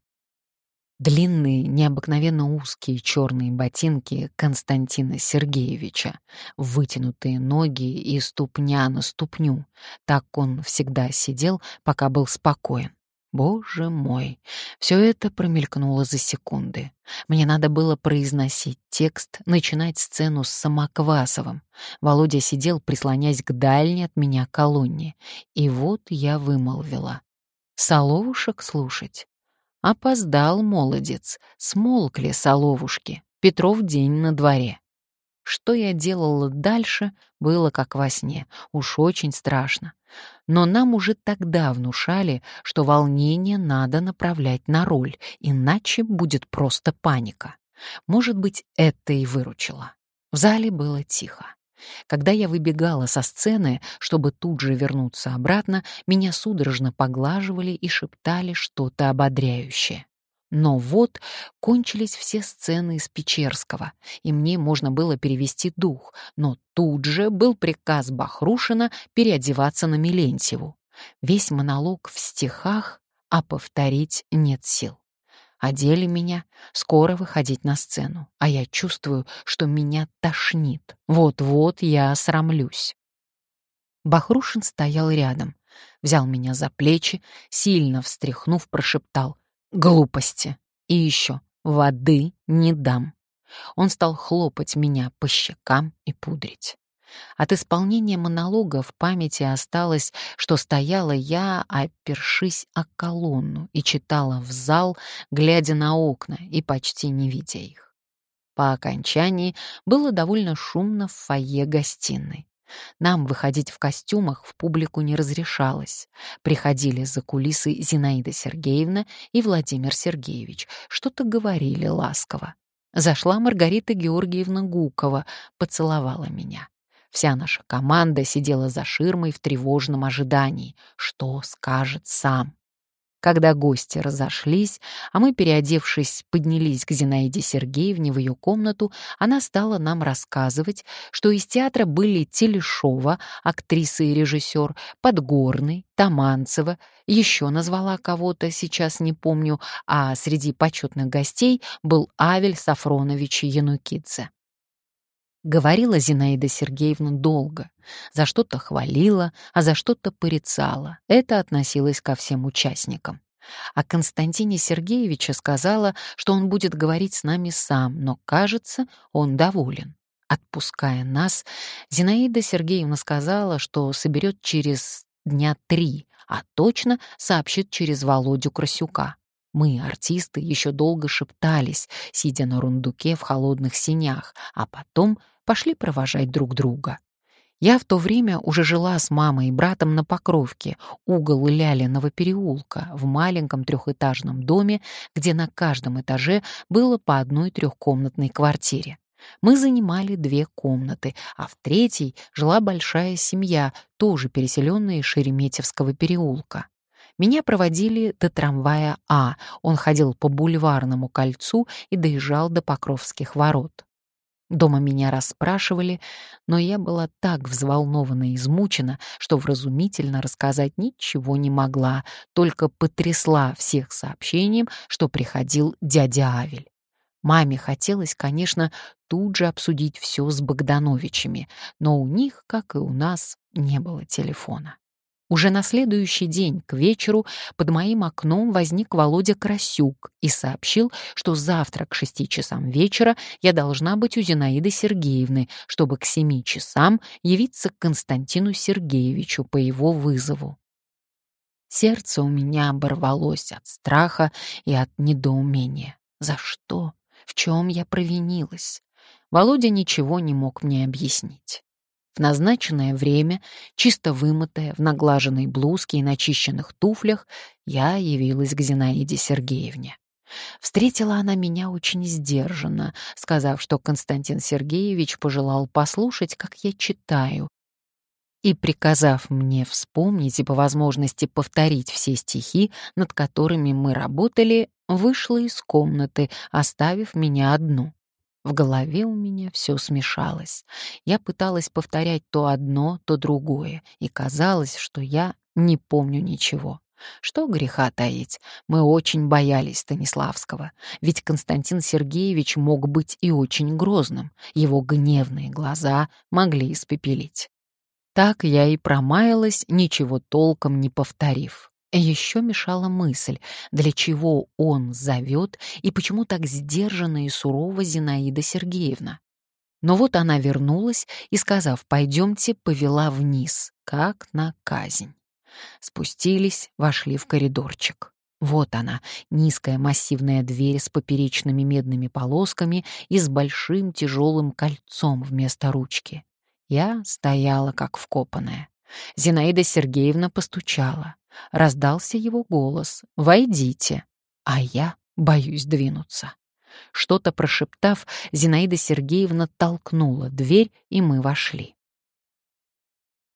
Длинные, необыкновенно узкие черные ботинки Константина Сергеевича, вытянутые ноги и ступня на ступню. Так он всегда сидел, пока был спокоен. Боже мой, все это промелькнуло за секунды. Мне надо было произносить текст, начинать сцену с Самоквасовым. Володя сидел, прислонясь к дальней от меня колонне. И вот я вымолвила: «Соловушек слушать». Опоздал молодец, смолкли соловушки, Петров день на дворе. Что я делала дальше, было как во сне, уж очень страшно. Но нам уже тогда внушали, что волнение надо направлять на роль, иначе будет просто паника. Может быть, это и выручило. В зале было тихо. Когда я выбегала со сцены, чтобы тут же вернуться обратно, меня судорожно поглаживали и шептали что-то ободряющее. Но вот кончились все сцены из Печерского, и мне можно было перевести дух, но тут же был приказ Бахрушина переодеваться на Мелентьеву. Весь монолог в стихах, а повторить нет сил. Одели меня, скоро выходить на сцену, а я чувствую, что меня тошнит. Вот-вот я осрамлюсь. Бахрушин стоял рядом, взял меня за плечи, сильно встряхнув, прошептал: «Глупости! И еще, воды не дам!» Он стал хлопать меня по щекам и пудрить. От исполнения монолога в памяти осталось, что стояла я, опершись о колонну, и читала в зал, глядя на окна и почти не видя их. По окончании было довольно шумно в фойе гостиной. Нам выходить в костюмах в публику не разрешалось. Приходили за кулисы Зинаида Сергеевна и Владимир Сергеевич, что-то говорили ласково. Зашла Маргарита Георгиевна Гукова, поцеловала меня. Вся наша команда сидела за ширмой в тревожном ожидании, что скажет сам. Когда гости разошлись, а мы, переодевшись, поднялись к Зинаиде Сергеевне в ее комнату, она стала нам рассказывать, что из театра были Телешова, актриса и режиссер, Подгорный, Таманцева, еще назвала кого-то, сейчас не помню, а среди почетных гостей был Авель Сафронович Янукидзе. Говорила Зинаида Сергеевна долго, за что-то хвалила, а за что-то порицала. Это относилось ко всем участникам. О Константине Сергеевиче сказала, что он будет говорить с нами сам, но, кажется, он доволен. Отпуская нас, Зинаида Сергеевна сказала, что соберет через дня три, а точно сообщит через Володю Красюка. Мы, артисты, еще долго шептались, сидя на рундуке в холодных сенях, а потом пошли провожать друг друга. Я в то время уже жила с мамой и братом на Покровке, угол Лялиного переулка, в маленьком трехэтажном доме, где на каждом этаже было по одной трехкомнатной квартире. Мы занимали две комнаты, а в третьей жила большая семья, тоже переселенная из Шереметьевского переулка. Меня проводили до трамвая А, он ходил по Бульварному кольцу и доезжал до Покровских ворот. Дома меня расспрашивали, но я была так взволнована и измучена, что вразумительно рассказать ничего не могла, только потрясла всех сообщением, что приходил дядя Авель. Маме хотелось, конечно, тут же обсудить все с Богдановичами, но у них, как и у нас, не было телефона. Уже на следующий день к вечеру под моим окном возник Володя Красюк и сообщил, что завтра к шести часам вечера я должна быть у Зинаиды Сергеевны, чтобы к семи часам явиться к Константину Сергеевичу по его вызову. Сердце у меня оборвалось от страха и от недоумения. За что? В чем я провинилась? Володя ничего не мог мне объяснить. В назначенное время, чисто вымытая, в наглаженной блузке и начищенных туфлях, я явилась к Зинаиде Сергеевне. Встретила она меня очень сдержанно, сказав, что Константин Сергеевич пожелал послушать, как я читаю, и приказав мне вспомнить и по возможности повторить все стихи, над которыми мы работали, вышла из комнаты, оставив меня одну. В голове у меня все смешалось. Я пыталась повторять то одно, то другое, и казалось, что я не помню ничего. Что греха таить, мы очень боялись Станиславского, ведь Константин Сергеевич мог быть и очень грозным, его гневные глаза могли испепелить. Так я и промаялась, ничего толком не повторив. Еще мешала мысль, для чего он зовет и почему так сдержанно и сурово Зинаида Сергеевна. Но вот она вернулась и, сказав «пойдемте», повела вниз, как на казнь. Спустились, вошли в коридорчик. Вот она, низкая массивная дверь с поперечными медными полосками и с большим тяжелым кольцом вместо ручки. Я стояла как вкопанная. Зинаида Сергеевна постучала. Раздался его голос «Войдите», а я боюсь двинуться. Что-то прошептав, Зинаида Сергеевна толкнула дверь, и мы вошли.